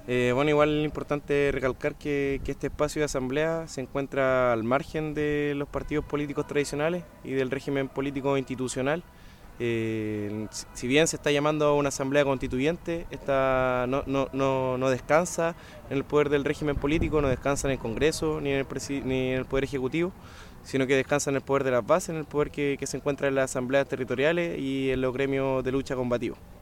Bueno, igual es importante recalcar que este espacio de asamblea se encuentra al margen de los partidos políticos tradicionales y del régimen político institucional. Si bien se está llamando a una asamblea constituyente, esta no descansa en el poder del régimen político, no descansa en el Congreso ni en el Poder Ejecutivo, sino que descansa en el poder de las bases, en el poder que se encuentra en las asambleas territoriales y en los gremios de lucha combativa.